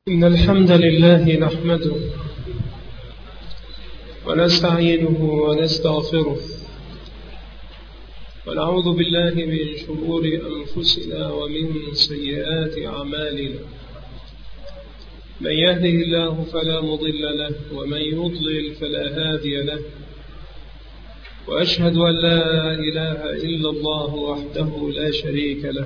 إن الحمد لله نحمده ونستعينه ونستغفره ونعوذ بالله من شرور أنفسنا ومن سيئات أعمالنا. من يهده الله فلا مضل له ومن يضلل فلا هادي له، وأشهد أن لا إله إلا الله وحده لا شريك له،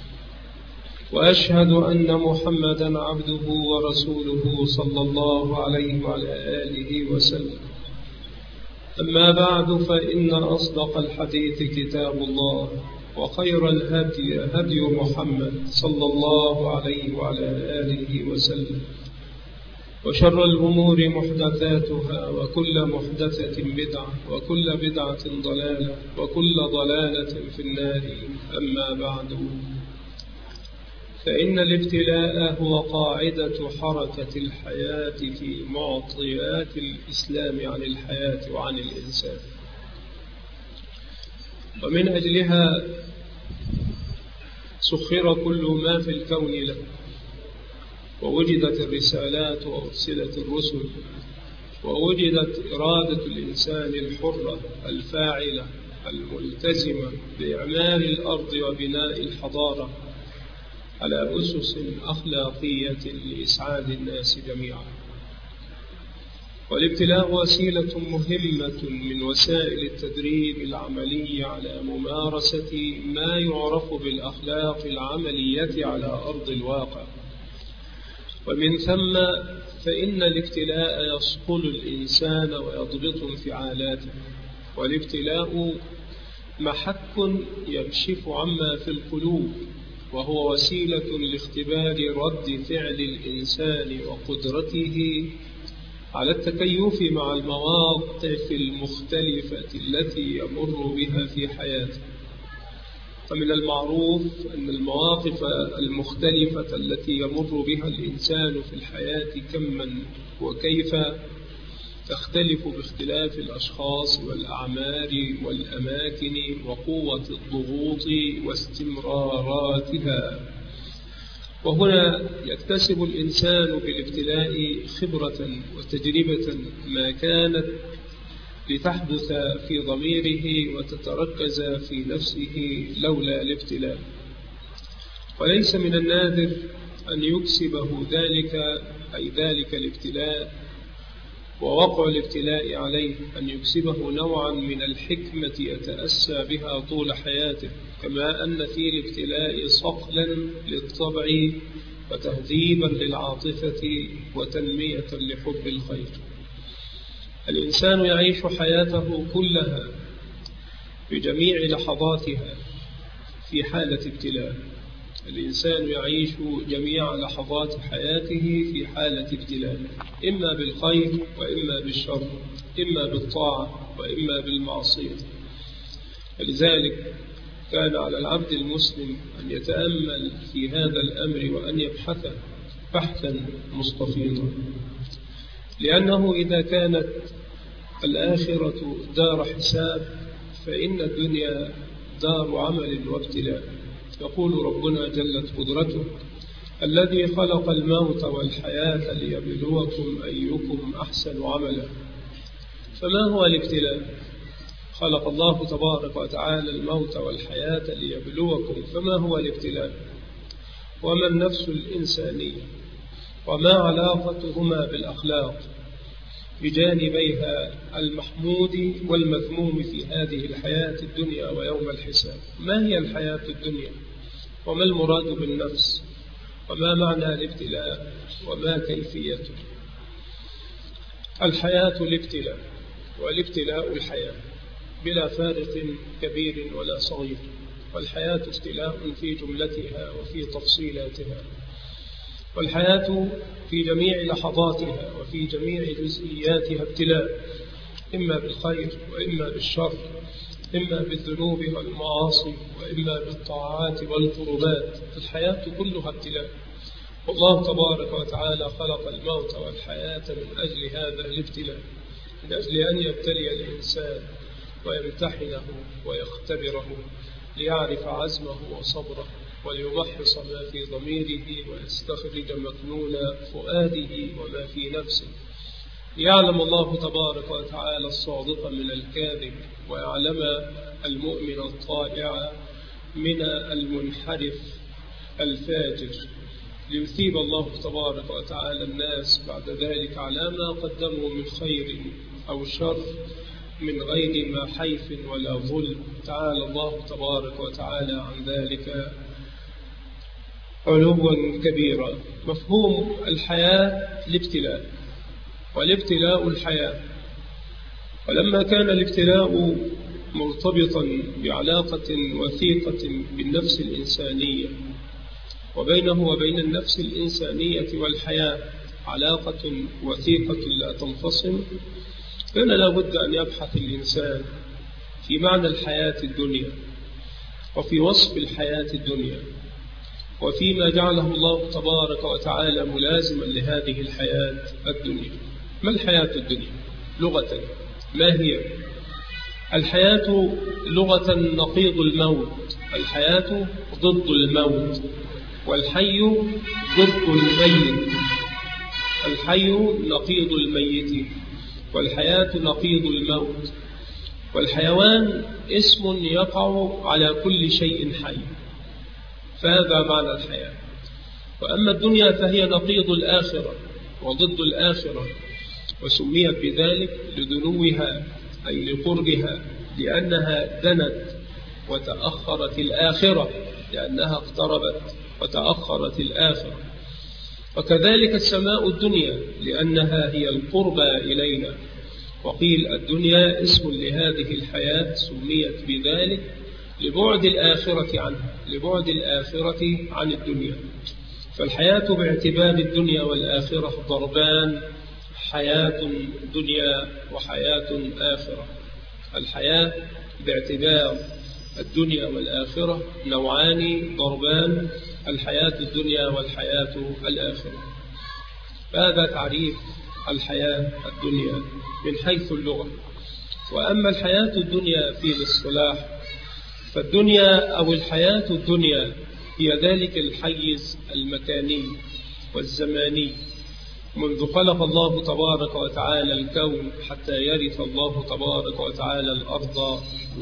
وأشهد أن محمدا عبده ورسوله صلى الله عليه وعلى آله وسلم. أما بعد، فإن أصدق الحديث كتاب الله، وخير الهدي هدي محمد صلى الله عليه وعلى آله وسلم، وشر الأمور محدثاتها، وكل محدثة بدعة، وكل بدعة ضلالة، وكل ضلالة في النار. أما بعد، فإن الابتلاء هو قاعدة حركة الحياة في معطيات الإسلام عن الحياة وعن الإنسان، ومن أجلها سخر كل ما في الكون له، ووجدت الرسالات وأرسلت الرسل، ووجدت إرادة الإنسان الحرة الفاعلة الملتزمة بإعمار الأرض وبناء الحضارة على أسس أخلاقية لإسعاد الناس جميعا. والابتلاء وسيلة مهمة من وسائل التدريب العملي على ممارسة ما يعرف بالأخلاق العملية على أرض الواقع. ومن ثم فإن الابتلاء يصقل الإنسان ويضبط انفعالاته، والابتلاء محك يكشف عما في القلوب، وهو وسيلة لاختبار رد فعل الإنسان وقدرته على التكيف مع المواقف المختلفة التي يمر بها في حياته. فمن المعروف أن المواقف المختلفة التي يمر بها الإنسان في الحياة كماً وكيف تختلف باختلاف الأشخاص والأعمار والأماكن وقوة الضغوط واستمراراتها. وهنا يكتسب الإنسان بالابتلاء خبرة وتجربة ما كانت لتحدث في ضميره وتتركز في نفسه لولا الابتلاء. وليس من النادر أن يكسبه ذلك الابتلاء ووقع الابتلاء عليه أن يكسبه نوعا من الحكمة يتأسى بها طول حياته، كما أن في الابتلاء صقلا للطبع وتهذيبا للعاطفة وتنمية لحب الخير. الإنسان يعيش حياته كلها بجميع لحظاتها في حالة ابتلاء. الإنسان يعيش جميع لحظات حياته في حالة ابتلاء، إما بالخير وإما بالشر، إما بالطاعة وإما بالمعصية. لذلك كان على العبد المسلم أن يتأمل في هذا الأمر وأن يبحث بحثا مستفيضا، لأنه إذا كانت الآخرة دار حساب فإن الدنيا دار عمل وابتلاء. يقول ربنا جلت قدرته: الذي خلق الموت والحياة ليبلوكم أيكم أحسن عملا. فما هو الابتلاء؟ خلق الله تبارك وتعالى الموت والحياة ليبلوكم، فما هو الابتلاء؟ وما النفس الإنسانية؟ وما علاقتهما بالأخلاق بجانبيها المحمود والمذموم في هذه الحياة الدنيا ويوم الحساب؟ ما هي الحياة الدنيا؟ وما المراد بالنفس؟ وما معنى الابتلاء؟ وما كيفيته؟ الحياة الابتلاء، والابتلاء الحياة، بلا فارق كبير ولا صغير. والحياة ابتلاء في جملتها وفي تفصيلاتها، والحياة في جميع لحظاتها وفي جميع جزئياتها ابتلاء، إما بالخير وإما بالشر، إما بالذنوب والمعاصي وإما بالطاعات والقربات. الحياة كلها ابتلاء. والله تبارك وتعالى خلق الموت والحياة من أجل هذا الابتلاء، من أجل أن يبتلي الإنسان ويمتحنه ويختبره ليعرف عزمه وصبره وليمحص ما في ضميره ويستخرج مكنون فؤاده وما في نفسه، ليعلم الله تبارك وتعالى الصادق من الكاذب، ويعلم المؤمن الطائع من المنحرف الفاجر، ليثيب الله تبارك وتعالى الناس بعد ذلك على ما قدموا من خير أو شر من غير ما حيف ولا ظلم. تعالى الله تبارك وتعالى عن ذلك علوا كبيرا. مفهوم الحياة الابتلاء، والابتلاء الحياة. ولما كان الابتلاء مرتبطا بعلاقة وثيقة بالنفس الإنسانية، وبينه وبين النفس الإنسانية والحياة علاقة وثيقة لا تنفصل، كان لا بد أن يبحث الإنسان في معنى الحياة الدنيا، وفي وصف الحياة الدنيا، وفيما جعله الله تبارك وتعالى ملازما لهذه الحياة الدنيا. ما الحياة الدنيا لغة؟ ما هي؟ الحياة لغة نقيض الموت، الحياة ضد الموت، والحي ضد الميت. الحي نقيض الميت، والحياة نقيض الموت. والحيوان اسم يقع على كل شيء حي، فهذا معنى الحياة. وأما الدنيا فهي نقيض الآخرة وضد الآخرة، وسميت بذلك لدنوها أي لقربها، لأنها دنت وتأخرت الآخرة، لأنها اقتربت وتأخرت الآخرة. وكذلك السماء الدنيا لأنها هي القربى إلينا. وقيل الدنيا اسم لهذه الحياة سميت بذلك لبعد الآخرة عنها، لبعد الآخرة عن الدنيا. فالحياة باعتبار الدنيا والآخرة ضربان، حياة دنيا وحياة آخرة. الحياة باعتبار الدنيا والآخرة نوعان ضربان، الحياة الدنيا والحياة الآخرة. هذا تعريف الحياة الدنيا من حيث اللغة. وأما الحياة الدنيا في الاصطلاح، فالدنيا أو الحياة الدنيا هي ذلك الحيز المكاني والزماني منذ خلق الله تبارك وتعالى الكون حتى يرث الله تبارك وتعالى الأرض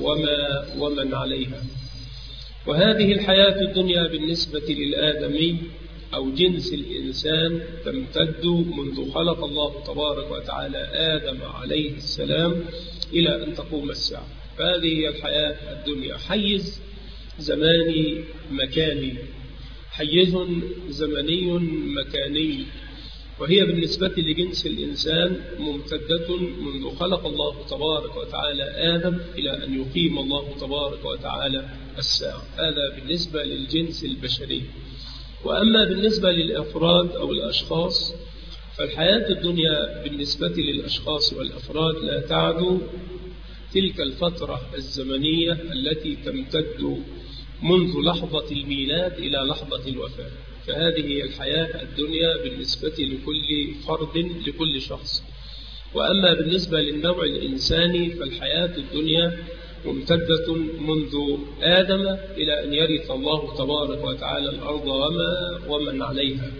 ومن عليها. وهذه الحياة الدنيا بالنسبة للآدمي أو جنس الإنسان تمتد منذ خلق الله تبارك وتعالى آدم عليه السلام إلى أن تقوم الساعة. فهذه هي الحياة الدنيا، حيز زماني مكاني، حيز زمني مكاني. وهي بالنسبة لجنس الإنسان ممتدة منذ خلق الله تبارك وتعالى آدم إلى أن يقيم الله تبارك وتعالى الساعة. هذا بالنسبة للجنس البشري. وأما بالنسبة للأفراد أو الأشخاص، فالحياة الدنيا بالنسبة للأشخاص والأفراد لا تعدو تلك الفترة الزمنية التي تمتد منذ لحظة الميلاد إلى لحظة الوفاة. فهذه هي الحياة الدنيا بالنسبة لكل فرد، لكل شخص. وأما بالنسبة للنوع الإنساني فالحياة الدنيا ممتدة منذ آدم إلى أن يرث الله تبارك وتعالى الأرض ومن عليها.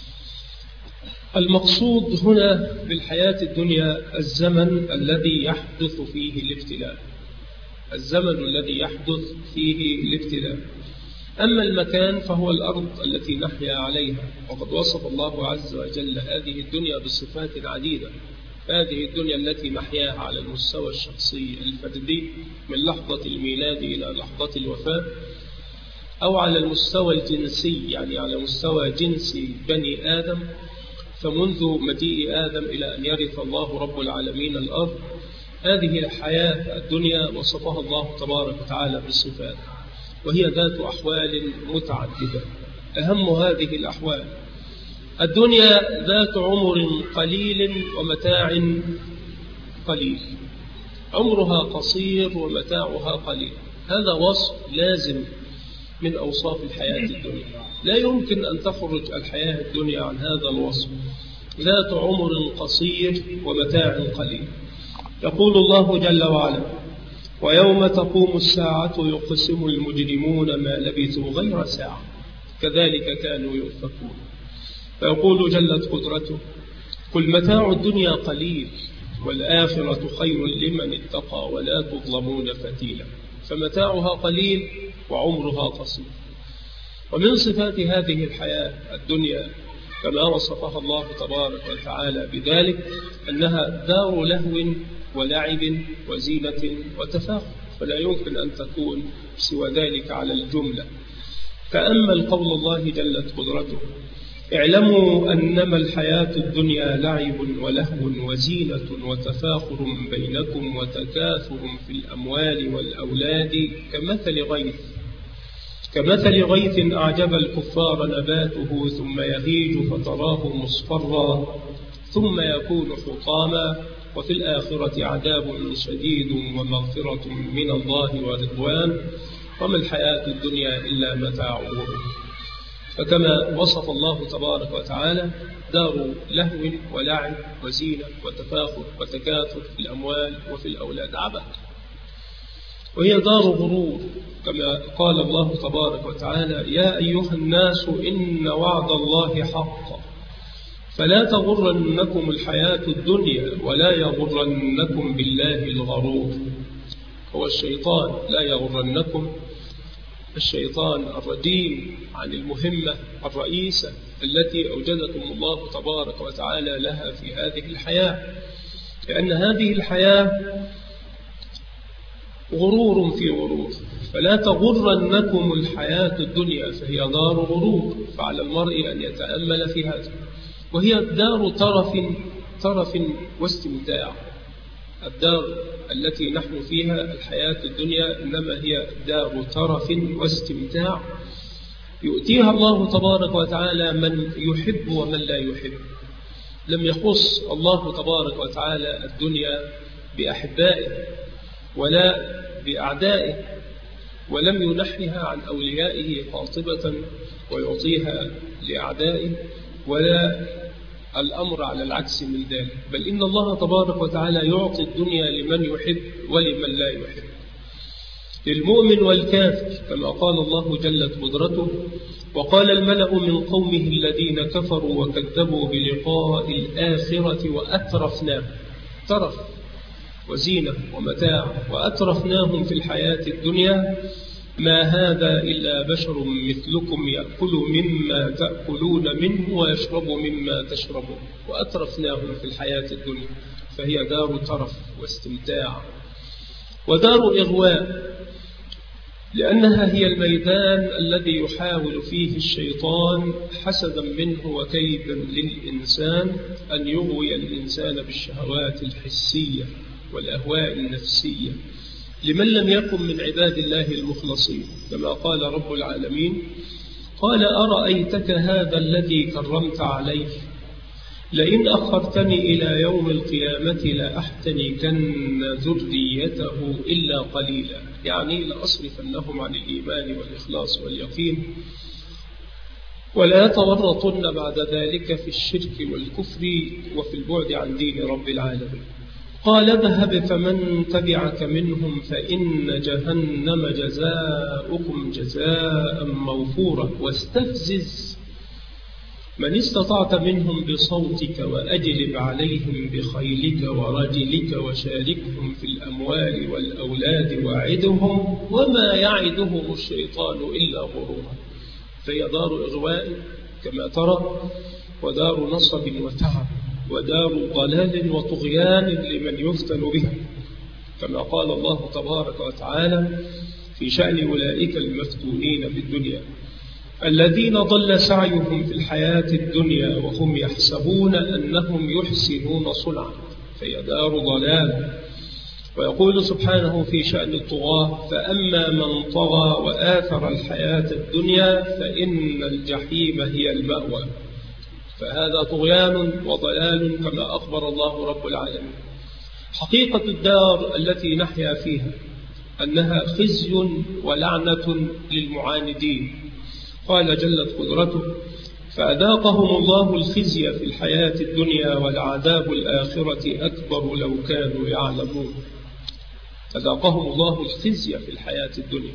المقصود هنا بالحياة الدنيا الزمن الذي يحدث فيه الابتلاء، الزمن الذي يحدث فيه الابتلاء. أما المكان فهو الأرض التي نحيا عليها، وقد وصف الله عز وجل هذه الدنيا بصفات عديدة. هذه الدنيا التي نحياها على المستوى الشخصي الفردي من لحظة الميلاد إلى لحظة الوفاة، أو على المستوى الجنسي يعني على مستوى جنس بني آدم، فمنذ مجيء آدم إلى أن يرث الله رب العالمين الأرض. هذه الحياة الدنيا وصفها الله تبارك وتعالى بالصفات، وهي ذات أحوال متعددة. أهم هذه الأحوال الدنيا ذات عمر قليل ومتاع قليل، عمرها قصير ومتاعها قليل. هذا وصف لازم من أوصاف الحياة الدنيا، لا يمكن أن تخرج الحياة الدنيا عن هذا الوصف، ذات عمر قصير ومتاع قليل. يقول الله جل وعلا: ويوم تقوم الساعة يقسم المجرمون ما لبثوا غير ساعة. كذلك كانوا يؤفكون. فيقول جلت قدرته: قل متاع الدنيا قليل والآخرة خير لمن اتقى ولا تظلمون فتيلا. فمتاعها قليل وعمرها قصير. ومن صفات هذه الحياة الدنيا كما وصفها الله تبارك وتعالى بذلك أنها دار لهو ولعب وزينة وتفاخر، فلا يمكن أن تكون سوى ذلك على الجملة. تأمل قول الله جلت قدرته: اعلموا أنما الحياة الدنيا لعب ولهو وزينة وتفاخر بينكم وتكاثر في الأموال والأولاد كمثل غيث أعجب الكفار نباته ثم يهيج فتراه مصفرا ثم يكون حطاما وفي الآخرة عذاب شديد ومغفرة من الله ورضوان وما الحياة الدنيا إلا متاع الغرور. فكما وصف الله تبارك وتعالى دار لهو ولعب وزينة وتفاخر وتكاثر في الأموال وفي الأولاد عبث، وهي دار غرور كما قال الله تبارك وتعالى: يا أيها الناس إن وعد الله حق فلا تغرنكم الحياة الدنيا ولا يغرنكم بالله الغرور. هو الشيطان لا يغرنكم، الشيطان الرديم عن المهمة الرئيسة التي أوجدكم الله تبارك وتعالى لها في هذه الحياة، لأن هذه الحياة غرور في غرور. فلا تغرنكم الحياة الدنيا فهي دار غرور، فعلى المرء أن يتأمل في هذا. وهي دار ترف واستمتاع. الدار التي نحن فيها الحياة الدنيا إنما هي دار ترف واستمتاع يؤتيها الله تبارك وتعالى من يحب ومن لا يحب. لم يخص الله تبارك وتعالى الدنيا بأحبائه ولا بأعدائه، ولم ينحها عن أوليائه قاطبة ويعطيها لأعدائه، ولا الأمر على العكس من ذلك، بل إن الله تبارك وتعالى يعطي الدنيا لمن يحب ولمن لا يحب، للمؤمن والكافر، كما قال الله جلت قدرته: وقال الملأ من قومه الذين كفروا وكذبوا بلقاء الآخرة وأترفناهم، ترف وزينة ومتاع، وأترفناهم في الحياة الدنيا ما هذا إلا بشر مثلكم يأكل مما تأكلون منه ويشرب مما تشربون. وأترفناهم في الحياة الدنيا، فهي دار ترف واستمتاع ودار إغواء، لأنها هي الميدان الذي يحاول فيه الشيطان حسدا منه وكيدا للإنسان أن يغوي الإنسان بالشهوات الحسية والأهواء النفسية لمن لم يكن من عباد الله المخلصين، كما قال رب العالمين: قال أرأيتك هذا الذي كرمت عليه لئن أخرتني إلى يوم القيامة لأحتنكن ذريته إلا قليلا، يعني لأصرفنهم عن الإيمان والإخلاص واليقين ولا يتورطن بعد ذلك في الشرك والكفر وفي البعد عن دين رب العالمين. قال اذهب فمن تبعك منهم فإن جهنم جزاؤكم جزاء موفورا واستفزز من استطعت منهم بصوتك وأجلب عليهم بخيلك ورجلك وشاركهم في الأموال والأولاد وعدهم وما يعدهم الشيطان إلا غرورا. فهي دار إغواء كما ترى، ودار نصب وتعب، ودار ضلال وطغيان لمن يفتن بها، كما قال الله تبارك وتعالى في شأن أولئك المفتونين في الدنيا: الذين ضل سعيهم في الحياة الدنيا وهم يحسبون أنهم يحسنون صنعا، فهي دار ضلال. ويقول سبحانه في شأن الطغاة: فأما من طغى وآثر الحياة الدنيا فإن الجحيم هي المأوى. فهذا طغيان وضلال كما أخبر الله رب العالمين. حقيقة الدار التي نحيا فيها أنها خزي ولعنة للمعاندين. قال جلت قدرته: فأذاقهم الله الخزي في الحياة الدنيا والعذاب الآخرة أكبر لو كانوا يعلمون. أذاقهم الله الخزي في الحياة الدنيا،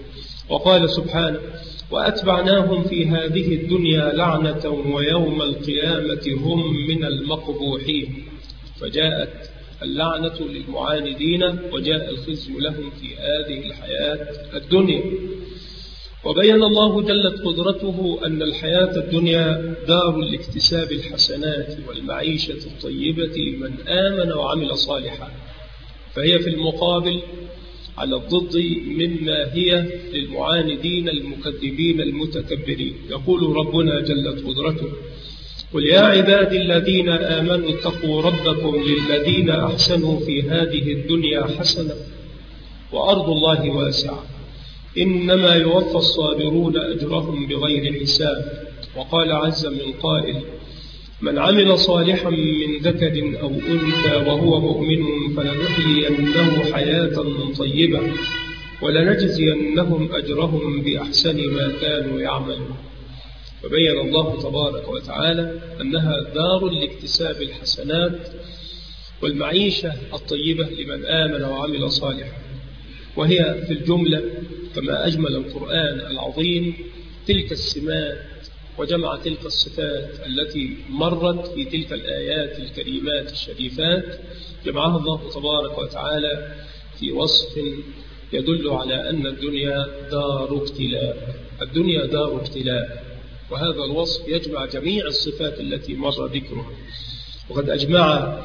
وقال سبحانه: وأتبعناهم في هذه الدنيا لعنة ويوم القيامة هم من المقبوحين. فجاءت اللعنة للمعاندين وجاء الخزي لهم في هذه الحياة الدنيا. وبين الله جلت قدرته أن الحياة الدنيا دار لاكتساب الحسنات والمعيشة الطيبة لمن آمن وعمل صالحا، فهي في المقابل على الضد مما هي للمعاندين المكذبين المتكبرين. يقول ربنا جلت قدرته: قل يا عبادي الذين آمنوا اتقوا ربكم للذين أحسنوا في هذه الدنيا حسنة وأرض الله واسعة إنما يوفى الصابرون أجرهم بغير حساب. وقال عز من قائل: من عمل صالحا من ذكر أو أنثى وهو مؤمن فلنحيينه حياة طيبة ولنجزينهم أجرهم بأحسن ما كانوا يعملون. فبين الله تبارك وتعالى أنها دار لاكتساب الحسنات والمعيشة الطيبة لمن آمن وعمل صالحا، وهي في الجملة كما أجمل القرآن العظيم تلك السمات وجمع تلك الصفات التي مرت في تلك الآيات الكريمات الشريفات، جمعها الله تبارك وتعالى في وصف يدل على أن الدنيا دار ابتلاء. الدنيا دار ابتلاء، وهذا الوصف يجمع جميع الصفات التي مر ذكرها. وقد أجمع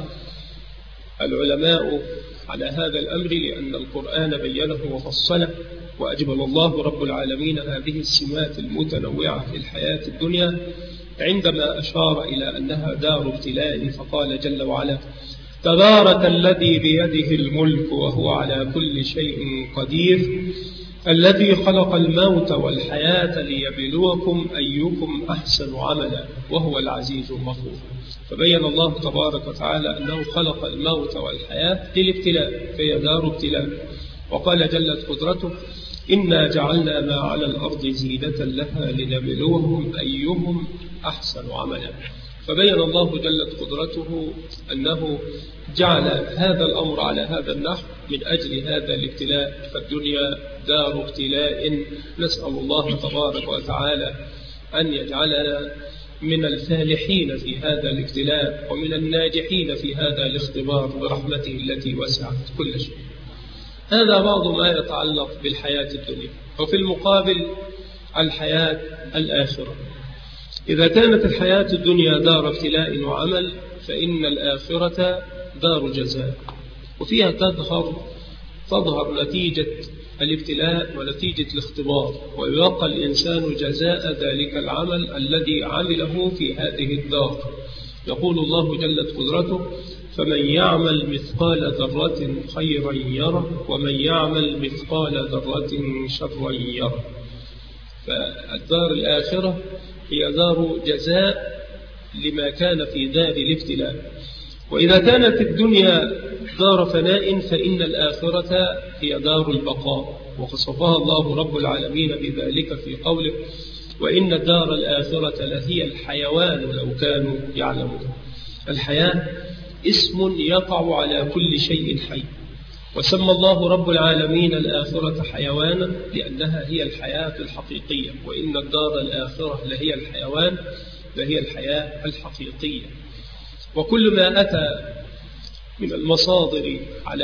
العلماء على هذا الأمر لأن القرآن بينه وفصله، وأجمل الله رب العالمين هذه السمات المتنوعة في الحياة الدنيا عندما أشار إلى أنها دار ابتلاء، فقال جل وعلا: تبارك الذي بيده الملك وهو على كل شيء قدير الذي خلق الموت والحياة ليبلوكم أيكم أحسن عملا وهو العزيز الغفور. فبين الله تبارك وتعالى أنه خلق الموت والحياة للابتلاء، فهي دار ابتلاء. وقال جلت قدرته: إنا جعلنا ما على الأرض زينة لها لنبلوهم أيهم أحسن عملا. فبين الله جلت قدرته أنه جعل هذا الأمر على هذا النحو من أجل هذا الابتلاء، فالدنيا دار ابتلاء. نسأل الله تبارك وتعالى أن يجعلنا من الفالحين في هذا الابتلاء ومن الناجحين في هذا الاختبار برحمته التي وسعت كل شيء. هذا بعض ما يتعلق بالحياة الدنيا. وفي المقابل الحياة الآخرة، إذا كانت الحياة الدنيا دار ابتلاء وعمل، فإن الآخرة دار جزاء، وفيها تظهر نتيجة الابتلاء ونتيجة الاختبار، ويلقى الإنسان جزاء ذلك العمل الذي عمله في هذه الدار. يقول الله جلت قدرته: فمن يعمل مثقال ذرة خيرا يره ومن يعمل مثقال ذرة شرا يره. فالدار الآخرة هي دار جزاء لما كان في دار الابتلاء. وإذا كانت الدنيا دار فناء فإن الآخرة هي دار البقاء، وخصفها الله رب العالمين بذلك في قوله: وإن الدار الآخرة لهي الحيوان لو كانوا يعلمون. الحياة اسم يقع على كل شيء حي، وسمى الله رب العالمين الآخرة حيوانا لأنها هي الحياة الحقيقية، وإن الدار الآخرة لهي الحيوان لهي الحياة الحقيقية. وكل ما أتى من المصادر على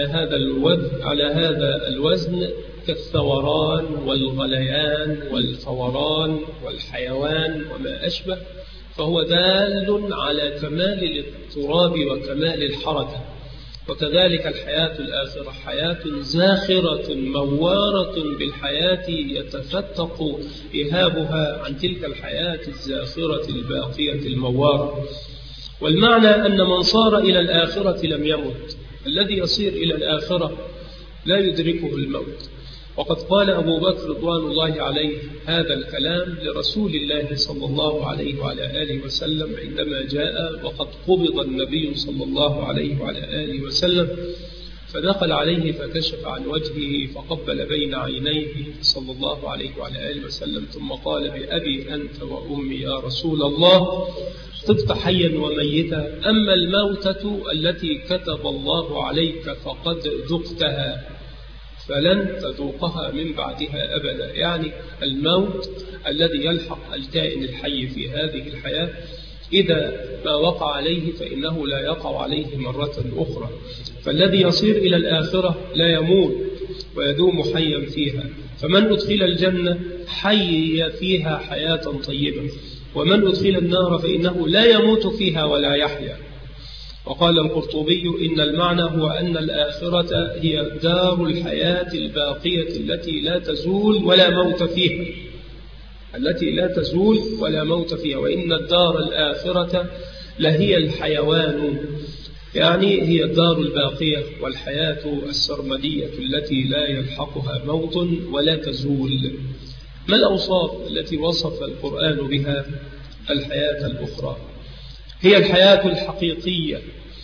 هذا الوزن كالثوران والغليان والفوران والحيوان وما أشبه، فهو دال على كمال الاضطراب وكمال الحركة. وكذلك الحياة الآخرة حياة زاخرة موارة بالحياة يتفتق إهابها عن تلك الحياة الزاخرة الباقية الموارة. والمعنى أن من صار إلى الآخرة لم يمت، الذي يصير إلى الآخرة لا يدركه الموت. وقد قال أبو بكر رضوان الله عليه هذا الكلام لرسول الله صلى الله عليه وعلى آله وسلم عندما جاء وقد قبض النبي صلى الله عليه وعلى آله وسلم، فدخل عليه فكشف عن وجهه فقبل بين عينيه صلى الله عليه وعلى آله وسلم، ثم قال: بأبي أنت وأمي يا رسول الله، طبت حيا وميتا، أما الموتة التي كتب الله عليك فقد ذقتها، فلن تذوقها من بعدها أبدا. يعني الموت الذي يلحق الكائن الحي في هذه الحياة إذا ما وقع عليه فإنه لا يقع عليه مرة أخرى. فالذي يصير إلى الآخرة لا يموت ويدوم حيا فيها. فمن أدخل الجنة حي فيها حياة طيبة، ومن أدخل النار فإنه لا يموت فيها ولا يحيا. وقال القرطبي إن المعنى هو أن الآخرة هي دار الحياة الباقية التي لا تزول ولا موت فيها، التي لا تزول ولا موت فيها. وإن الدار الآخرة لهي الحيوان، يعني هي الدار الباقية والحياة السرمدية التي لا يلحقها موت ولا تزول. ما الأوصاف التي وصف القرآن بها الحياة الأخرى؟ هي الحياة الحقيقية،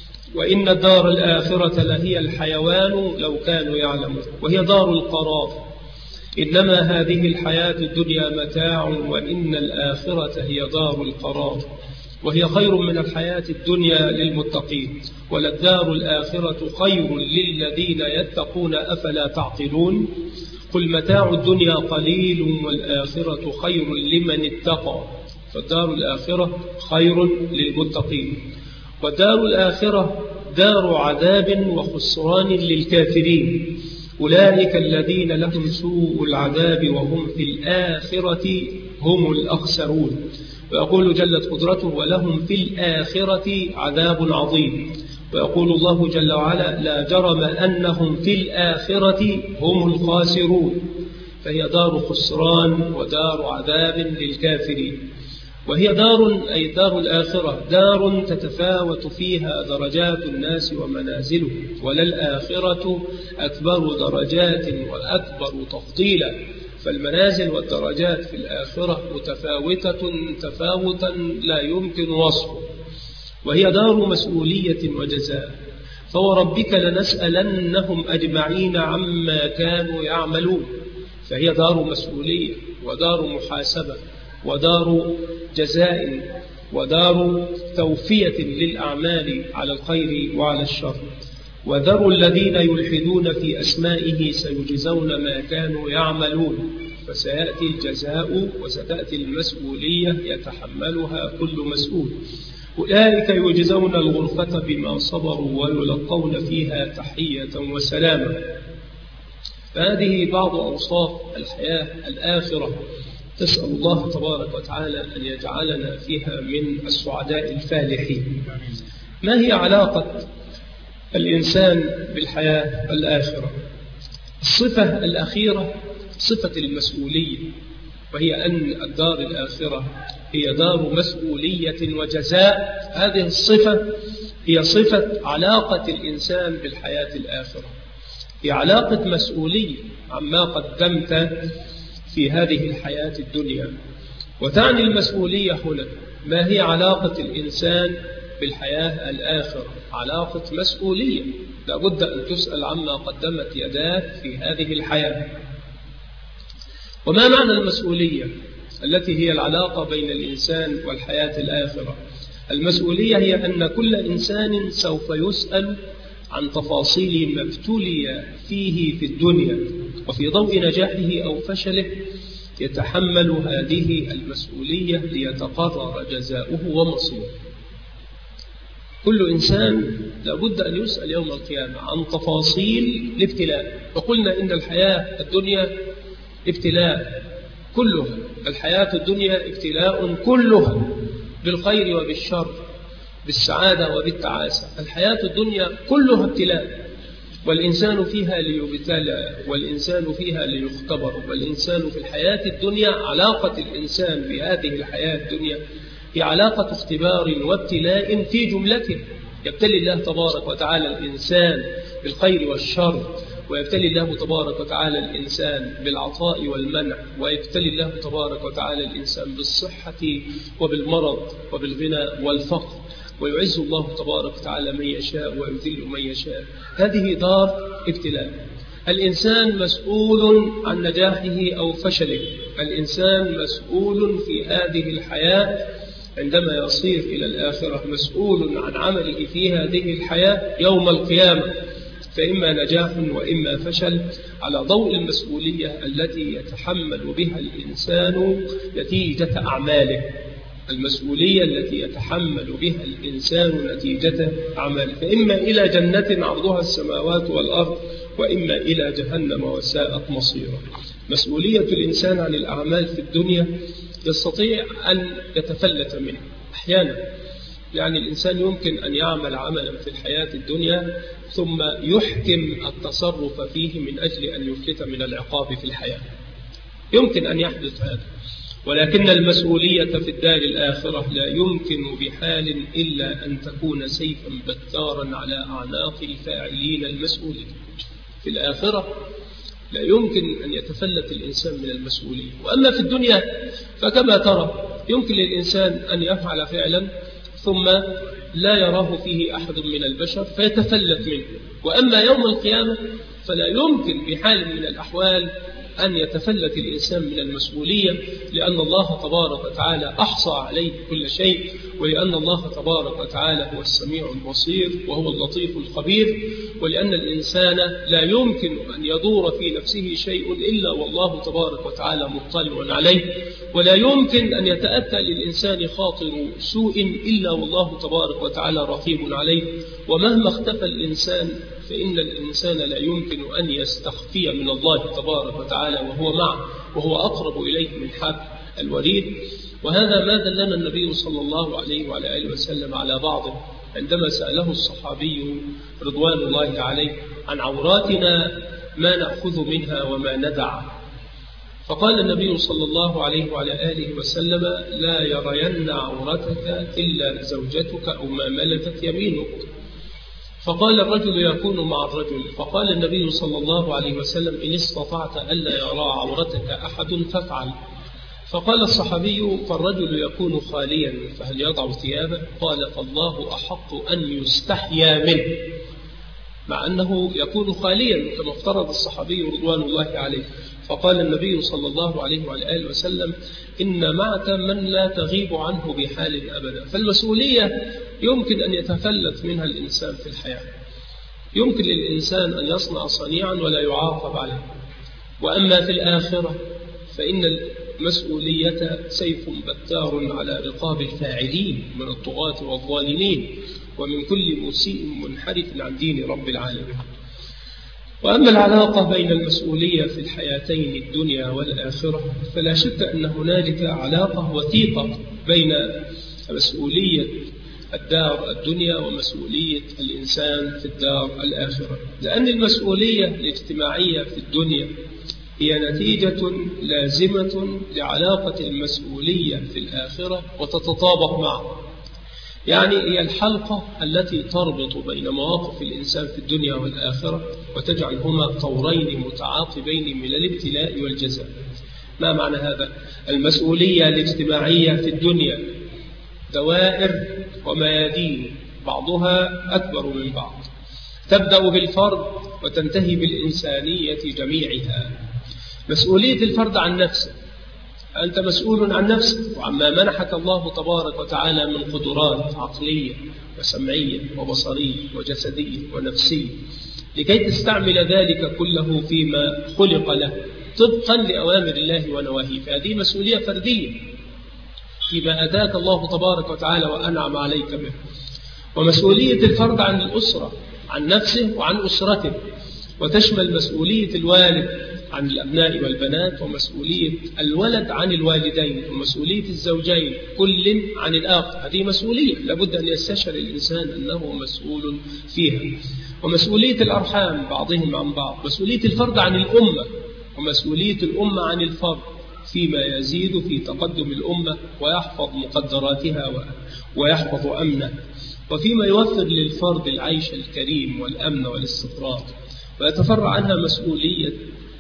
وإن الدار الآخرة لهي الحيوان لو كانوا يعلمون، وهي دار القرار. إنما هذه الحياة الدنيا متاع، وإن الآخرة هي دار القرار، وهي خير من الحياة الدنيا للمتقين، وللدار الآخرة خير للذين يتقون أفلا تعقلون. قل متاع الدنيا قليل والآخرة خير لمن اتقى. فالدار الآخرة خير للمتقين، والدار الآخرة دار عذاب وخسران للكافرين. أولئك الذين لهم سوء العذاب وهم في الآخرة هم الأخسرون. ويقول جلت قدرته ولهم في الآخرة عذاب عظيم. ويقول الله جل وعلا لا جرم أنهم في الآخرة هم الخاسرون. فهي دار خسران ودار عذاب للكافرين. وهي دار، أي دار الآخرة، دار تتفاوت فيها درجات الناس ومنازلهم، وللآخرة أكبر درجات وأكبر تفضيلا. فالمنازل والدرجات في الآخرة متفاوتة تفاوتا لا يمكن وصفه. وهي دار مسؤولية وجزاء. فوربك لنسألنهم أجمعين عما كانوا يعملون. فهي دار مسؤولية ودار محاسبة ودار جزاء ودار توفية للأعمال على الخير وعلى الشر. وذروا الذين يلحدون في أسمائه سيجزون ما كانوا يعملون. فسيأتي الجزاء وستأتي المسؤولية يتحملها كل مسؤول. أولئك يجزون الغرفة بما صبروا ويلقون فيها تحية وسلاما. فهذه بعض أوصاف الحياة الآخرة. تسأل الله تبارك وتعالى أن يجعلنا فيها من السعداء الفالحين. ما هي علاقة الإنسان بالحياة الآخرة؟ الصفة الأخيرة صفة المسؤولية، وهي أن الدار الآخرة هي دار مسؤولية وجزاء. هذه الصفة هي صفة علاقة الإنسان بالحياة الآخرة، هي علاقة مسؤولية عما قدمت في هذه الحياة الدنيا. وتعني المسؤولية هنا ما هي علاقة الإنسان بالحياة الآخرة؟ علاقة مسؤولية، لابد أن تسأل عما قدمت يداك في هذه الحياة. وما معنى المسؤولية التي هي العلاقة بين الإنسان والحياة الآخرة؟ المسؤولية هي أن كل إنسان سوف يسأل عن تفاصيل ما ابتلي فيه في الدنيا، وفي ضوء نجاحه أو فشله يتحمل هذه المسؤولية ليتقرر جزاؤه ومصيره. كل إنسان لابد أن يسأل يوم القيامة عن تفاصيل الابتلاء. وقلنا إن الحياة الدنيا ابتلاء كلها، الحياة الدنيا ابتلاء كلها، بالخير وبالشر، بالسعادة وبالتعاسة. الحياة الدنيا كلها ابتلاء، والإنسان فيها ليبتلى، والإنسان فيها ليختبر. والإنسان في الحياة الدنيا، علاقة الإنسان بهذه الحياة الدنيا هي علاقة اختبار وابتلاء في جملته. يبتلي الله تبارك وتعالى الإنسان بالخير والشر، ويبتلي الله تبارك وتعالى الإنسان بالعطاء والمنع، ويبتلي الله تبارك وتعالى الإنسان بالصحة وبالمرض وبالغنى والفقر، ويعز الله تبارك وتعالى من يشاء ويذل من يشاء. هذه دار ابتلاء. الإنسان مسؤول عن نجاحه أو فشله. الإنسان مسؤول في هذه الحياة. عندما يصير إلى الآخرة مسؤول عن عمله في هذه الحياة يوم القيامة. فإما نجاح وإما فشل على ضوء المسؤولية التي يتحمل بها الإنسان نتيجة أعماله. المسؤولية التي يتحمل بها الإنسان نتيجة أعماله، فإما إلى جنة عرضها السماوات والأرض وإما إلى جهنم وساءت مصيرا. مسؤولية الإنسان عن الأعمال في الدنيا يستطيع أن يتفلت منها أحيانا. يعني الإنسان يمكن أن يعمل عملا في الحياة الدنيا ثم يحكم التصرف فيه من أجل أن يفلت من العقاب في الحياة، يمكن أن يحدث هذا. ولكن المسؤولية في الدار الآخرة لا يمكن بحال إلا أن تكون سيفا بتارا على أعناق الفاعلين المسؤولين. في الآخرة لا يمكن أن يتفلت الإنسان من المسؤولية. وأما في الدنيا فكما ترى يمكن للإنسان أن يفعل فعلا ثم لا يراه فيه أحد من البشر فيتفلت منه. وأما يوم القيامة فلا يمكن بحال من الأحوال أن يتفلت الإنسان من المسؤولية، لأن الله تبارك وتعالى أحصى عليه كل شيء، ولأن الله تبارك وتعالى هو السميع البصير وهو اللطيف الخبير، ولأن الإنسان لا يمكن أن يدور في نفسه شيء إلا والله تبارك وتعالى مطلع عليه، ولا يمكن أن يتأتى للإنسان خاطر سوء إلا والله تبارك وتعالى رقيب عليه. ومهما اختفى الإنسان فإن الإنسان لا يمكن أن يستخفي من الله تبارك وتعالى وهو معه، وهو أقرب إليه من حبل الوريد. وهذا ما دلنا النبي صلى الله عليه وعلى آله وسلم على بعضه عندما سأله الصحابي رضوان الله عليه عن عوراتنا ما نأخذ منها وما ندع، فقال النبي صلى الله عليه وعلى آله وسلم لا يرين عورتك إلا زوجتك أو ما ملكت يمينك. فقال الرجل يكون مع الرجل، فقال النبي صلى الله عليه وسلم إن استطعت ألا يرى عورتك أحد فافعل. فقال الصحابي فالرجل يكون خاليا فهل يضع ثيابه؟ قال فالله أحق أن يستحيا منه، مع أنه يكون خاليا كما افترض الصحابي رضوان الله عليه. فقال النبي صلى الله عليه وعلى آله وسلم إن معك من لا تغيب عنه بحال أبدا. فالمسؤولية يمكن أن يتفلت منها الإنسان في الحياة، يمكن للإنسان أن يصنع صنيعا ولا يعاقب عليه. وأما في الآخرة فإن المسؤولية سيف بتار على رقاب الفاعلين من الطغاة والظالمين ومن كل مسيء منحرف عن دين رب العالمين. وأما العلاقة بين المسؤولية في الحياتين الدنيا والآخرة فلا شك أن هنالك علاقة وثيقة بين مسؤولية الدار الدنيا ومسؤولية الإنسان في الدار الآخرة، لأن المسؤولية الاجتماعية في الدنيا هي نتيجة لازمة لعلاقة المسؤولية في الآخرة وتتطابق معه. يعني هي الحلقة التي تربط بين مواقف الإنسان في الدنيا والآخرة وتجعلهما طورين متعاقبين من الابتلاء والجزاء. ما معنى هذا؟ المسؤولية الاجتماعية في الدنيا دوائر وميادين بعضها أكبر من بعض، تبدأ بالفرد وتنتهي بالإنسانية جميعها. مسؤولية الفرد عن نفسه، أنت مسؤول عن نفسك وعما منحك الله تبارك وتعالى من قدرات عقلية وسمعية وبصرية وجسدية ونفسية لكي تستعمل ذلك كله فيما خلق له طبقا لأوامر الله ونواهيه. فهذه مسؤولية فردية فيما أتاك الله تبارك وتعالى وأنعم عليك به. ومسؤولية الفرد عن الأسرة، عن نفسه وعن أسرته، وتشمل مسؤولية الوالد عن الأبناء والبنات، ومسؤولية الولد عن الوالدين، ومسؤولية الزوجين كل عن الآخر. هذه مسؤولية لابد أن يستشعر الإنسان أنه مسؤول فيها. ومسؤولية الأرحام بعضهم عن بعض، مسؤولية الفرد عن الأمة، ومسؤولية الأمة عن الفرد فيما يزيد في تقدم الأمة ويحفظ مقدراتها ويحفظ أمنها، وفيما يوفر للفرد العيش الكريم والأمن والاستقرار. ويتفرع عنها مسؤولية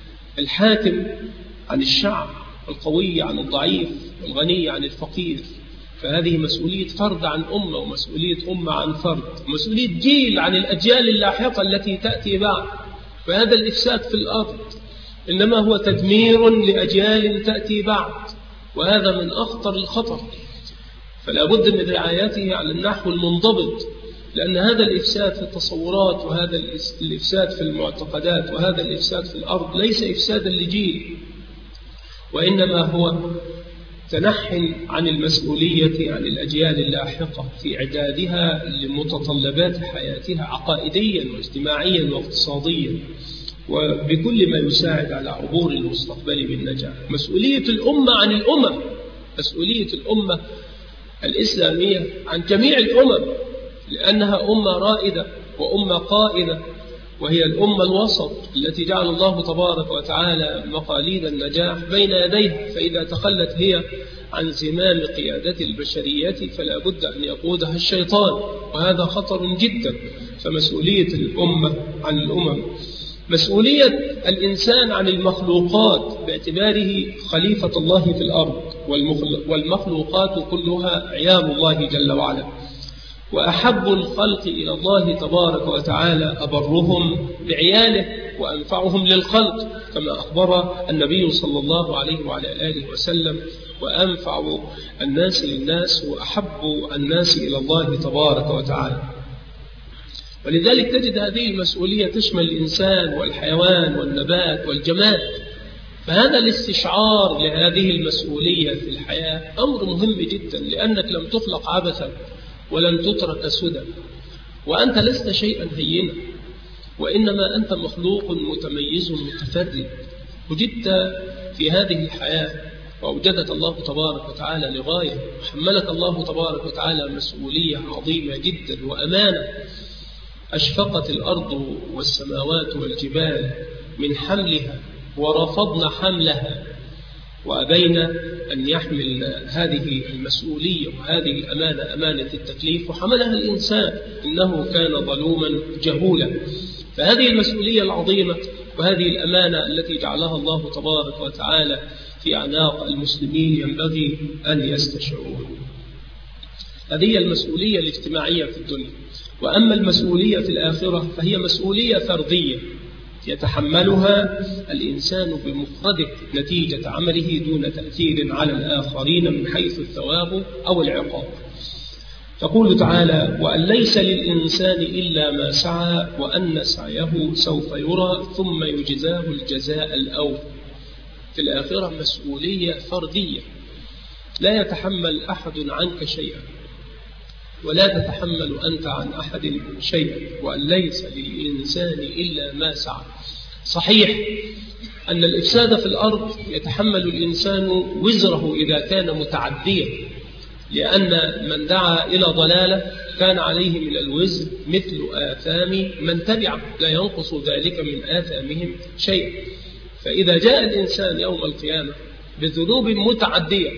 الحاكم عن الشعب، القوي عن الضعيف، والغني عن الفقير. فهذه مسؤولية فرد عن أمة، ومسؤولية أمة عن فرد، ومسؤولية جيل عن الأجيال اللاحقة التي تأتي بعد. فهذا الإفساد في الأرض إنما هو تدمير لأجيال تأتي بعد، وهذا من أخطر الخطر. فلا بد من رعايته على النحو المنضبط لأن هذا الإفساد في التصورات وهذا الإفساد في المعتقدات وهذا الإفساد في الأرض ليس إفسادا لجيل، وإنما هو تنح عن المسؤولية عن الأجيال اللاحقة في إعدادها لمتطلبات حياتها عقائديا واجتماعيا واقتصاديا وبكل ما يساعد على عبور المستقبل بالنجاح. مسؤولية الأمة عن الأمم، مسؤولية الأمة الإسلامية عن جميع الأمم، لأنها أمة رائدة وأمة قائدة، وهي الأمة الوسط التي جعل الله تبارك وتعالى مقاليد النجاح بين يديها، فإذا تخلت هي عن زمام قيادة البشرية فلا بد أن يقودها الشيطان، وهذا خطر جدا. فمسؤولية الأمة عن الأمم، مسؤولية الإنسان عن المخلوقات باعتباره خليفة الله في الأرض، والمخلوقات كلها عيال الله جل وعلا، وأحب الخلق إلى الله تبارك وتعالى أبرهم بعياله وأنفعهم للخلق، كما أخبر النبي صلى الله عليه وعلى آله وسلم: وأنفع الناس للناس وأحب الناس إلى الله تبارك وتعالى. ولذلك تجد هذه المسؤولية تشمل الإنسان والحيوان والنبات والجماد. فهذا الاستشعار لهذه المسؤولية في الحياة أمر مهم جدا، لأنك لم تخلق عبثا ولن تترك سدى، وأنت لست شيئا هينا، وإنما أنت مخلوق متميز متفرد، وجدت في هذه الحياة وأوجدك الله تبارك وتعالى لغاية، وحملك الله تبارك وتعالى مسؤولية عظيمة جدا وأمانة. أشفقت الأرض والسماوات والجبال من حملها ورفضن حملها، وأبينا أن يحمل هذه المسؤولية وهذه الأمانة، أمانة التكليف، وحملها الإنسان إنه كان ظلوما جهولا. فهذه المسؤولية العظيمة وهذه الأمانة التي جعلها الله تبارك وتعالى في أعناق المسلمين ينبغي أن يستشعروها. هذه المسؤولية الاجتماعية في الدنيا. وأما المسؤولية في الآخرة فهي مسؤولية فردية يتحملها الإنسان بمفرده نتيجة عمله دون تأثير على الآخرين من حيث الثواب أو العقاب. تقول تعالى: وأن ليس للإنسان إلا ما سعى وأن سعيه سوف يرى ثم يجزاه الجزاء الأوفى. في الآخرة مسؤولية فردية، لا يتحمل أحد عنك شيئا ولا تتحمل أنت عن أحد شيئا. وأن ليس للإنسان إلا ما سعى. صحيح أن الإفساد في الأرض يتحمل الإنسان وزره إذا كان متعديا، لأن من دعا إلى ضلالة كان عليه من الوزر مثل آثام من تبعه، لا ينقص ذلك من آثامهم شيء. فإذا جاء الإنسان يوم القيامة بذنوب متعدية،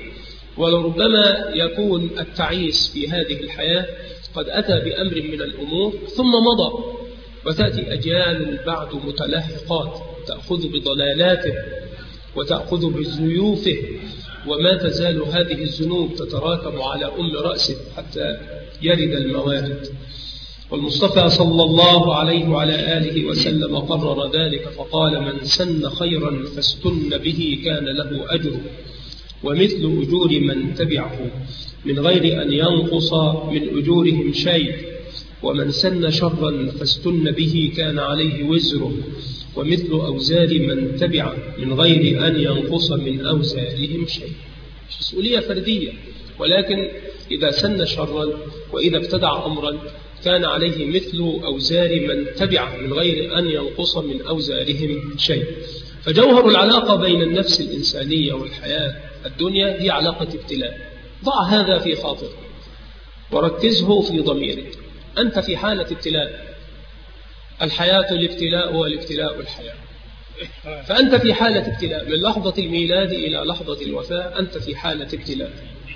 ولربما يكون التعيس في هذه الحياة قد أتى بأمر من الأمور ثم مضى، وتأتي أجيال بعد متلاحقات تأخذ بضلالاته وتأخذ بزيوفه، وما تزال هذه الذنوب تتراكم على رأسه حتى يرد الموارد. والمصطفى صلى الله عليه وعلى آله وسلم قرر ذلك فقال: من سن خيرا فاستن به كان له أجر ومثل أجور من تبعه من غير أن ينقص من أجورهم شيء، ومن سن شرا فاستن به كان عليه وزره ومثل أوزار من تبعه من غير أن ينقص من أوزارهم شيء. مسؤولية فردية، ولكن إذا سن شرا وإذا ابتدع أمرا كان عليه مثل أوزار من تبعه من غير أن ينقص من أوزارهم شيء. فجوهر العلاقة بين النفس الإنسانية والحياة الدنيا هي علاقة ابتلاء. ضع هذا في خاطرك وركزه في ضميرك. أنت في حالة ابتلاء، الحياة الابتلاء والابتلاء الحياة. فأنت في حالة ابتلاء من لحظة الميلاد إلى لحظة الوفاة، أنت في حالة ابتلاء.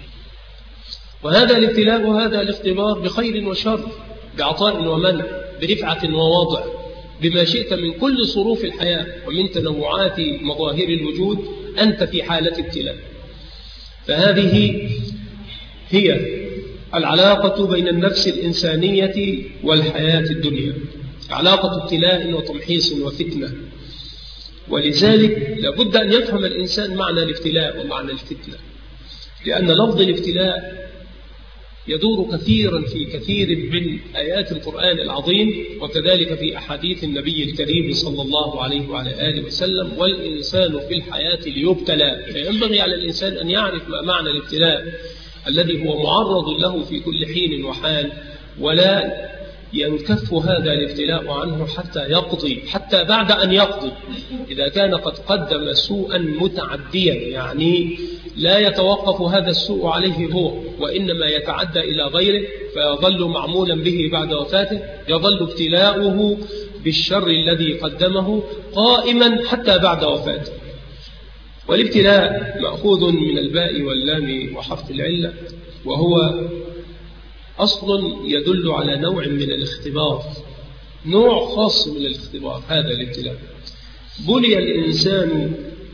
وهذا الابتلاء وهذا الاختبار بخير وشر، بعطاء ومنع، برفعة ووضع، بما شئت من كل صروف الحياة ومن تنوعات مظاهر الوجود، أنت في حالة ابتلاء. فهذه هي العلاقة بين النفس الإنسانية والحياة الدنيا، علاقة ابتلاء وتمحيص وفتنة. ولذلك لابد أن يفهم الإنسان معنى الابتلاء ومعنى الفتنة، لأن لفظ الابتلاء يدور كثيرا في كثير من آيات القرآن العظيم، وكذلك في أحاديث النبي الكريم صلى الله عليه وعلى آله وسلم. والإنسان في الحياة ليبتلى، فينبغي على الإنسان أن يعرف ما معنى الابتلاء الذي هو معرض له في كل حين وحال، ولا ينكف هذا الابتلاء عنه حتى يقضي، حتى بعد أن يقضي إذا كان قد قدم سوءا متعديا، يعني لا يتوقف هذا السوء عليه هو، وإنما يتعدى إلى غيره فيظل معمولا به بعد وفاته، يظل ابتلاؤه بالشر الذي قدمه قائما حتى بعد وفاته. والابتلاء مأخوذ من الباء واللام وحرف العلة، وهو أصل يدل على نوع من الاختبار، نوع خاص من الاختبار. هذا الابتلاء بلي الإنسان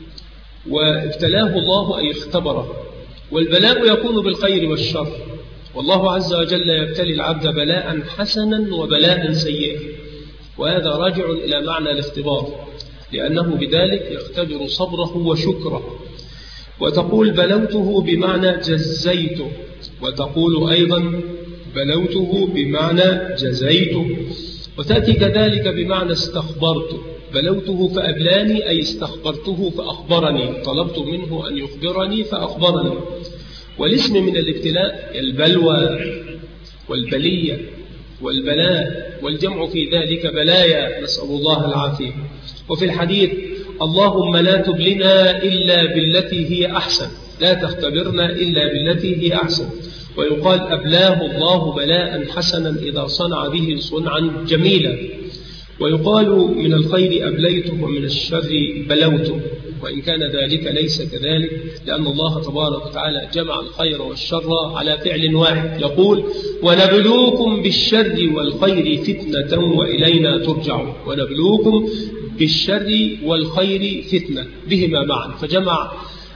وابتلاه الله أي اختبره، والبلاء يكون بالخير والشر، والله عز وجل يبتلي العبد بلاء حسنا وبلاء سيئا، وهذا راجع إلى معنى الاختبار، لأنه بذلك يختبر صبره وشكره. وتقول بلوته بمعنى جزيته، وتقول أيضا بلوته بمعنى جزيته، وتأتي كذلك بمعنى استخبرته. بلوته فأبلاني أي استخبرته فأخبرني، طلبت منه أن يخبرني فأخبرني. والاسم من الابتلاء البلوى والبلية والبلاء، والجمع في ذلك بلايا، نسأل الله العافية. وفي الحديث اللهم لا تبلنا إلا بالتي هي أحسن، لا تختبرنا إلا بالتي هي أحسن. ويقال أبلاه الله بلاء حسنا إذا صنع به صنعا جميلا. ويقال من الخير أبليته ومن الشر بلوته، وإن كان ذلك ليس كذلك، لأن الله تبارك وتعالى جمع الخير والشر على فعل واحد. يقول ونبلوكم بالشر والخير فتنة وإلينا ترجعون، ونبلوكم بالشر والخير فتنة بهما معا، فجمع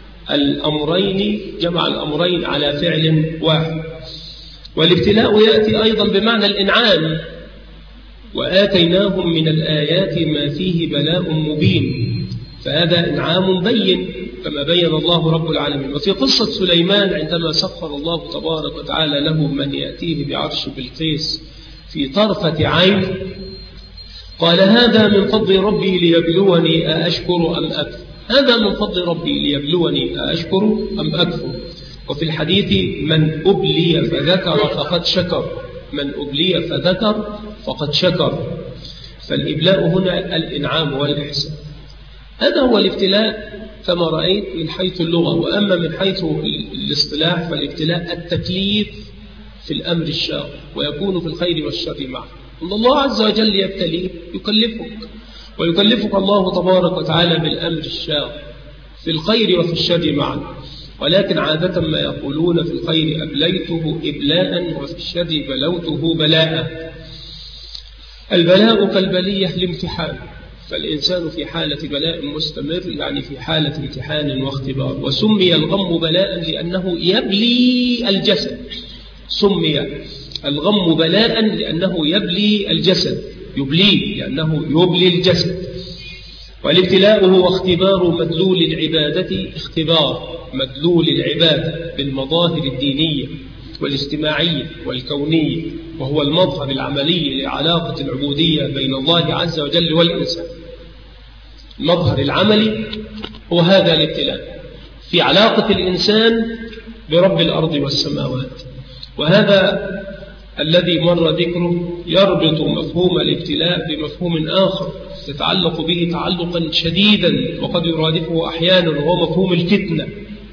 الأمرين على فعل واحد. والابتلاء يأتي أيضا بمعنى الإنعام، وآتيناهم من الآيات ما فيه بلاء مبين، فهذا إنعام بين كما بين الله رب العالمين. وفي قصة سليمان عندما سخر الله تبارك وتعالى له من يأتيه بعرش بلقيس في طرفة عين، قال هذا من فضل ربي ليبلوني أأشكر أم أكفر، هذا من فضل ربي ليبلوني أأشكر أم أكفر. وفي الحديث من أبلي فذكر فقد شكر، من أبلي فذكر فقد شكر. فالإبلاء هنا الإنعام والإحسان. هذا هو الابتلاء كما رأيت من حيث اللغة. وأما من حيث الاصطلاح فالابتلاء التكليف في الأمر الشاق، ويكون في الخير والشر معا. إن الله عز وجل يبتلي يكلفك، ويكلفك الله تبارك وتعالى بالأمر الشاق في الخير وفي الشر معا. ولكن عادة ما يقولون في الخير أبليته إبلاء وفي الشر بلوته بلاء. البلاء كالبلية الامتحان، فالإنسان في حالة بلاء مستمر، يعني في حالة امتحان واختبار. وسمي الغم بلاء لأنه يبلي الجسد، سمي الغم بلاء لأنه يبلي الجسد، يبليه لأنه يبلي الجسد. والابتلاء هو اختبار مدلول العبادة، اختبار مدلول العبادة بالمظاهر الدينية والاجتماعية والكونية، وهو المظهر العملي لعلاقة العبودية بين الله عز وجل والإنسان. المظهر العملي هو هذا الابتلاء في علاقة الإنسان برب الأرض والسماوات. وهذا الذي مر ذكره يربط مفهوم الابتلاء بمفهوم آخر يتعلق به تعلقا شديدا وقد يرادفه أحيانا، وهو مفهوم الفتنة.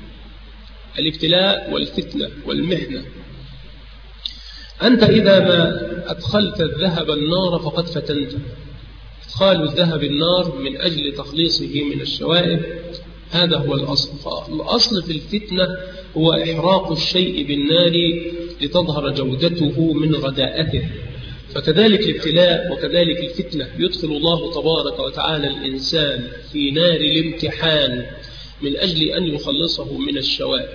الابتلاء والفتنة والمحنة. أنت إذا ما أدخلت الذهب النار فقد فتنته. إدخال الذهب النار من أجل تخليصه من الشوائب، هذا هو الأصل. فالأصل في الفتنة هو إحراق الشيء بالنار لتظهر جودته من غداءته. فكذلك الابتلاء وكذلك الفتنة يدخل الله تبارك وتعالى الإنسان في نار الامتحان من أجل أن يخلصه من الشوائب.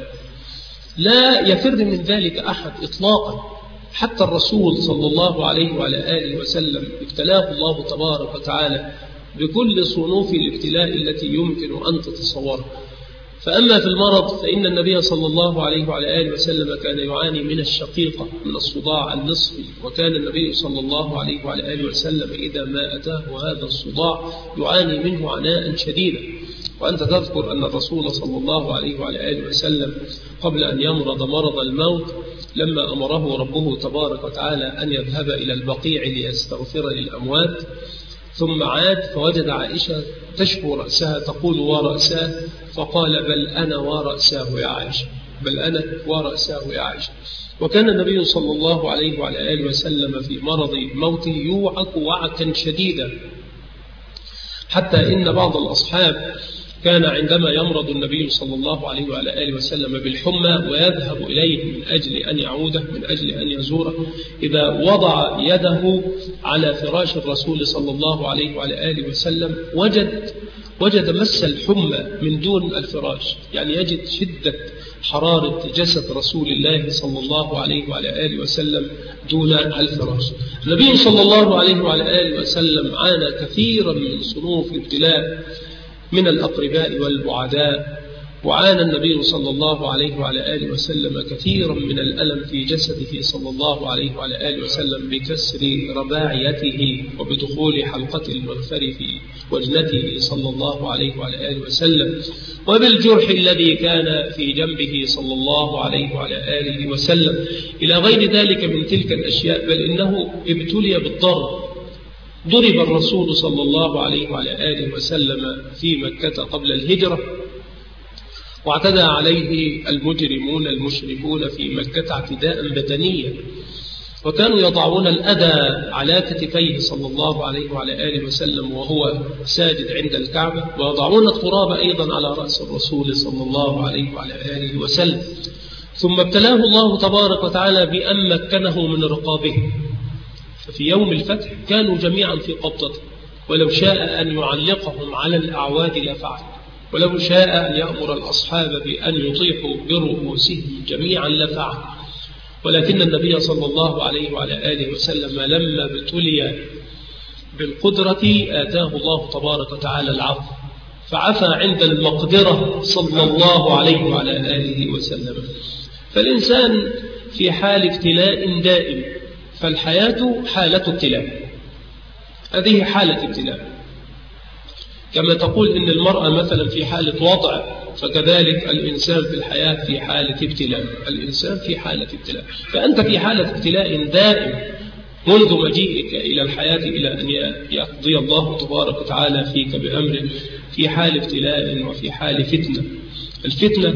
لا يفر من ذلك أحد إطلاقا، حتى الرسول صلى الله عليه وعلى آله وسلم ابتلاه الله تبارك وتعالى بكل صنوف الابتلاء التي يمكن أن تتصورها. فأما في المرض فإن النبي صلى الله عليه وعلى آله وسلم كان يعاني من الشقيقة، من الصداع النصفي، وكان النبي صلى الله عليه وعلى آله وسلم إذا ما أتاه هذا الصداع يعاني منه عناء شديدا. وأنت تذكر أن الرسول صلى الله عليه وعلى آله وسلم قبل أن يمرض مرض الموت لما أمره ربه تبارك وتعالى أن يذهب إلى البقيع ليستغفر للأموات، ثم عاد فوجد عائشة تشكو رأسها تقول ورأساه، فقال بل أنا ورأساه يا عائشة، بل أنا ورأساه يا عائشة. وكان النبي صلى الله عليه وعلى آله وسلم في مرض موته يوعك وعكا شديدا، حتى إن بعض الأصحاب كان عندما يمرض النبي صلى الله عليه وعلى آله وسلم بالحمى ويذهب إليه من أجل أن يعوده، من أجل أن يزوره، إذا وضع يده على فراش الرسول صلى الله عليه وعلى آله وسلم وجد مس الحمى من دون الفراش، يعني يجد شدة حرارة جسد رسول الله صلى الله عليه وعلى آله وسلم دون الفراش. النبي صلى الله عليه وعلى آله وسلم عانى كثيرا من صنوف ابتلاء من الأقرباء والبعداء، وعانى النبي صلى الله عليه وعلى آله وسلم كثيرا من الألم في جسده صلى الله عليه وعلى آله وسلم بكسر رباعيته وبدخول حلقة المغفر في وجنته صلى الله عليه وعلى آله وسلم، وبالجرح الذي كان في جنبه صلى الله عليه وعلى آله وسلم، إلى غير ذلك من تلك الأشياء. بل إنه ابتلي بالضرب، ضرب الرسول صلى الله عليه وعلى آله وسلم في مكة قبل الهجرة، واعتدى عليه المجرمون المشركون في مكة اعتداء بدنيا، وكانوا يضعون الأذى على كتفيه صلى الله عليه وعلى آله وسلم وهو ساجد عند الكعبة، ويضعون التراب أيضا على رأس الرسول صلى الله عليه وعلى آله وسلم. ثم ابتلاه الله تبارك وتعالى بأن مكنه من رقابه، ففي يوم الفتح كانوا جميعا في قبضته، ولو شاء أن يعلقهم على الأعواد لفعل، ولو شاء أن يأمر الأصحاب بأن يطيحوا برؤوسهم جميعا لفعل، ولكن النبي صلى الله عليه وعلى آله وسلم لما ابتلي بالقدرة آتاه الله تبارك وتعالى العفو، فعفى عند المقدرة صلى الله عليه وعلى آله وسلم. فالإنسان في حال ابتلاء دائم، فالحياة حالة ابتلاء، هذه حالة ابتلاء. كما تقول إن المرأة مثلا في حالة وضع، فكذلك الإنسان في الحياة في حالة ابتلاء، الإنسان في حالة ابتلاء. فأنت في حالة ابتلاء دائم منذ مجيئك إلى الحياة إلى أن يقضي الله تبارك وتعالى فيك بأمره، في حال ابتلاء وفي حال فتنة. الفتنة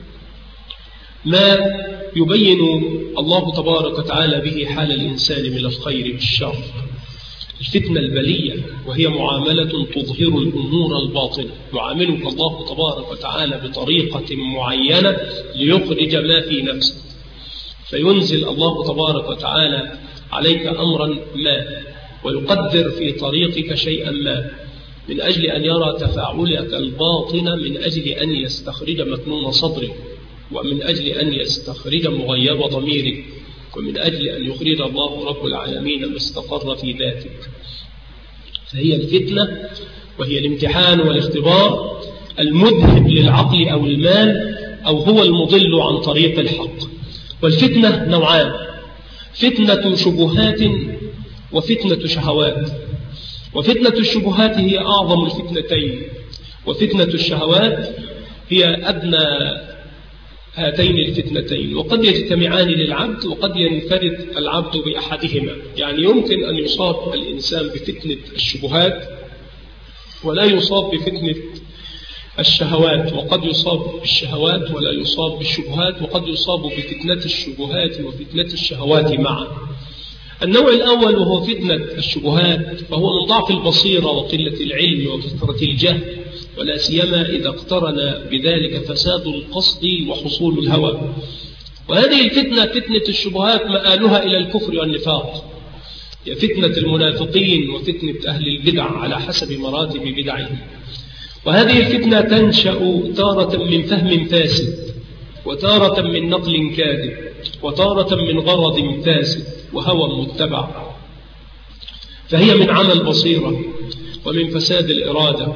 ما يبين الله تبارك وتعالى به حال الإنسان من الخير والشر. الفتنة البلية، وهي معاملة تظهر الأمور الباطنة، يعاملك الله تبارك وتعالى بطريقة معينة ليخرج ما في نفسك، فينزل الله تبارك وتعالى عليك أمرا ما، ويقدر في طريقك شيئا ما، من أجل أن يرى تفاعلك الباطن، من أجل أن يستخرج مكنون صدرك، ومن أجل أن يستخرج مغيب ضميرك، ومن أجل أن يخرج الله رب العالمين ما استقر في ذاتك. فهي الفتنة، وهي الامتحان والاختبار المذهب للعقل أو المال، أو هو المضل عن طريق الحق. والفتنة نوعان: فتنة شبهات وفتنة شهوات. وفتنة الشبهات هي أعظم الفتنتين، وفتنة الشهوات هي أدنى هاتين الفتنتين، وقد يجتمعان للعبد وقد ينفرد العبد بأحدهما. يعني يمكن أن يصاب الإنسان بفتنة الشبهات ولا يصاب بفتنة الشهوات، وقد يصاب بالشهوات ولا يصاب بالشبهات، وقد يصاب بفتنة الشبهات وفتنة الشهوات معا. النوع الأول وهو فتنة الشبهات، فهو من ضعف البصيرة وقلة العلم وكثرة الجهل، ولا سيما إذا اقترن بذلك فساد القصد وحصول الهوى. وهذه الفتنة، فتنة الشبهات، مآلها إلى الكفر والنفاق، هي فتنة المنافقين وفتنة أهل البدع على حسب مراتب بدعهم. وهذه الفتنة تنشأ تارة من فهم فاسد، وتارة من نقل كاذب، وتارة من غرض فاسد وهوى متبع، فهي من عمى البصيرة ومن فساد الإرادة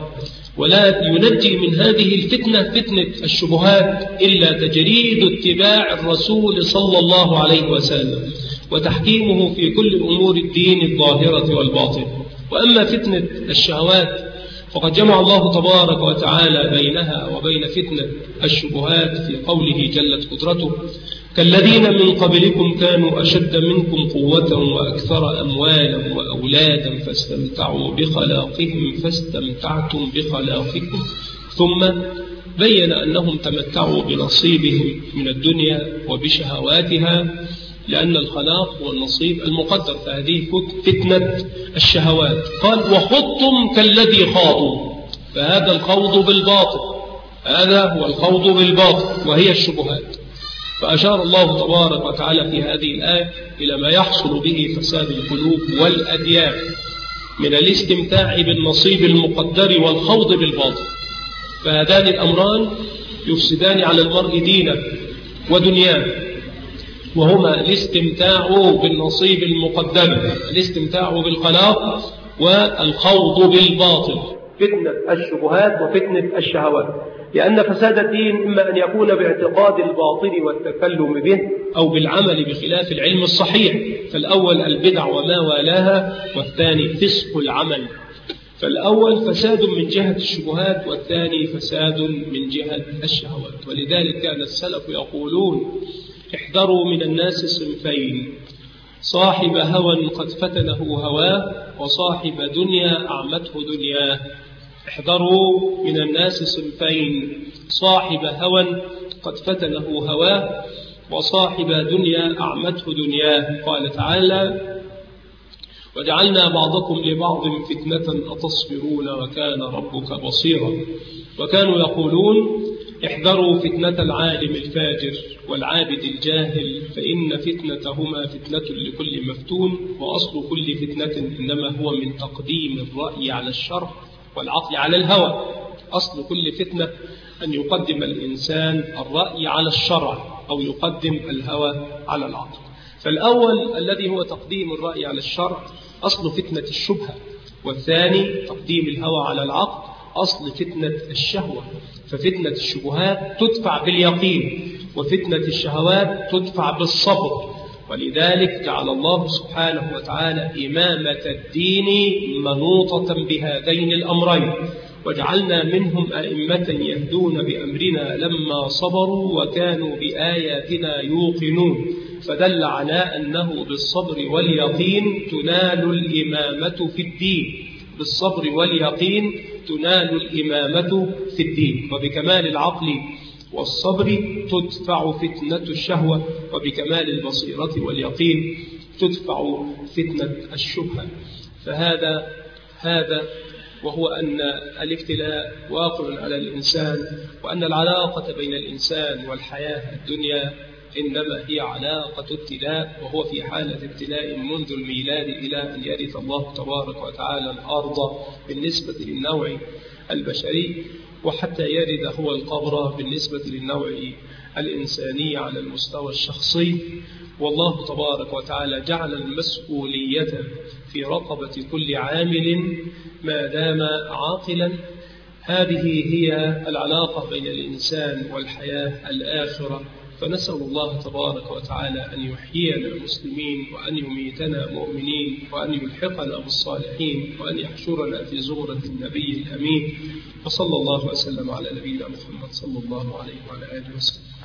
ولا ينجي من هذه الفتنة فتنة الشبهات إلا تجريد اتباع الرسول صلى الله عليه وسلم وتحكيمه في كل أمور الدين الظاهرة والباطنة. وأما فتنة الشهوات فقد جمع الله تبارك وتعالى بينها وبين فتنة الشبهات في قوله جلت قدرته: كالذين من قبلكم كانوا أشد منكم قوة وأكثر أموالا وأولادا فاستمتعوا بخلاقهم فاستمتعتم بخلاقكم، ثم بين أنهم تمتعوا بنصيبهم من الدنيا وبشهواتها، لأن الخلاق هو النصيب المقدر. فهذه فتنة الشهوات. قال: وخضتم كالذي خاضوا، فهذا الخوض بالباطل، هذا هو الخوض بالباطل وهي الشبهات. فأشار الله تبارك وتعالى في هذه الآية إلى ما يحصل به فساد القلوب والأديان من الاستمتاع بالنصيب المقدر والخوض بالباطل. فهذان الأمران يفسدان على المرء دينه ودنياه، وهما الاستمتاع بالنصيب المقدر، الاستمتاع بالخلاق، والخوض بالباطل، فتنة الشبهات وفتنة الشهوات. لأن فساد الدين إما أن يكون باعتقاد الباطل والتكلم به، أو بالعمل بخلاف العلم الصحيح. فالأول البدع وما والاها، والثاني فسق العمل. فالأول فساد من جهة الشبهات، والثاني فساد من جهة الشهوات. ولذلك كان السلف يقولون: احذروا من الناس صنفين: صاحب هوى قد فتنه هواه، وصاحب دنيا أعمته دنياه. احذروا من الناس صنفين: صاحب هوى قد فتنه هواه، وصاحب دنيا أعمته دنياه. قال تعالى: وجعلنا بعضكم لبعض فتنة أتصبرون وكان ربك بصيرا. وكانوا يقولون: احذروا فتنة العالم الفاجر والعابد الجاهل، فإن فتنتهما فتنة لكل مفتون، وأصل كل فتنة إنما هو من تقديم الرأي على الشرع والعقل على الهوى. أصل كل فتنة أن يقدم الإنسان الرأي على الشرع أو يقدم الهوى على العقل. فالأول الذي هو تقديم الرأي على الشرع أصل فتنة الشبهة، والثاني تقديم الهوى على العقل أصل فتنة الشهوة. ففتنة الشبهات تدفع باليقين، وفتنة الشهوات تدفع بالصبر. ولذلك جعل الله سبحانه وتعالى إمامة الدين منوطة بهذين الأمرين: وجعلنا منهم أئمة يهدون بأمرنا لما صبروا وكانوا بآياتنا يوقنون. فدل على أنه بالصبر واليقين تنال الإمامة في الدين، بالصبر واليقين تنال الإمامة في الدين. وبكمال العقل والصبر تدفع فتنة الشهوة، وبكمال البصيرة واليقين تدفع فتنة الشبهة. فهذا وهو أن الابتلاء واقع على الإنسان، وأن العلاقة بين الإنسان والحياة الدنيا إنما هي علاقة ابتلاء، وهو في حالة ابتلاء منذ الميلاد إلى أن يرث الله تبارك وتعالى الأرض بالنسبة للنوع البشري، وحتى يرد هو القبر بالنسبة للنوع الإنساني على المستوى الشخصي. والله تبارك وتعالى جعل المسؤولية في رقبة كل عامل ما دام عاقلا. هذه هي العلاقة بين الإنسان والحياة الآخرة. فنسأل الله تبارك وتعالى أن يحيينا مسلمين، وأن يميتنا مؤمنين، وأن يلحقنا بالصالحين، وأن يحشرنا في زمرة النبي الأمين. وصلى الله وسلم على نبينا محمد صلى الله عليه وعلى آله وسلم.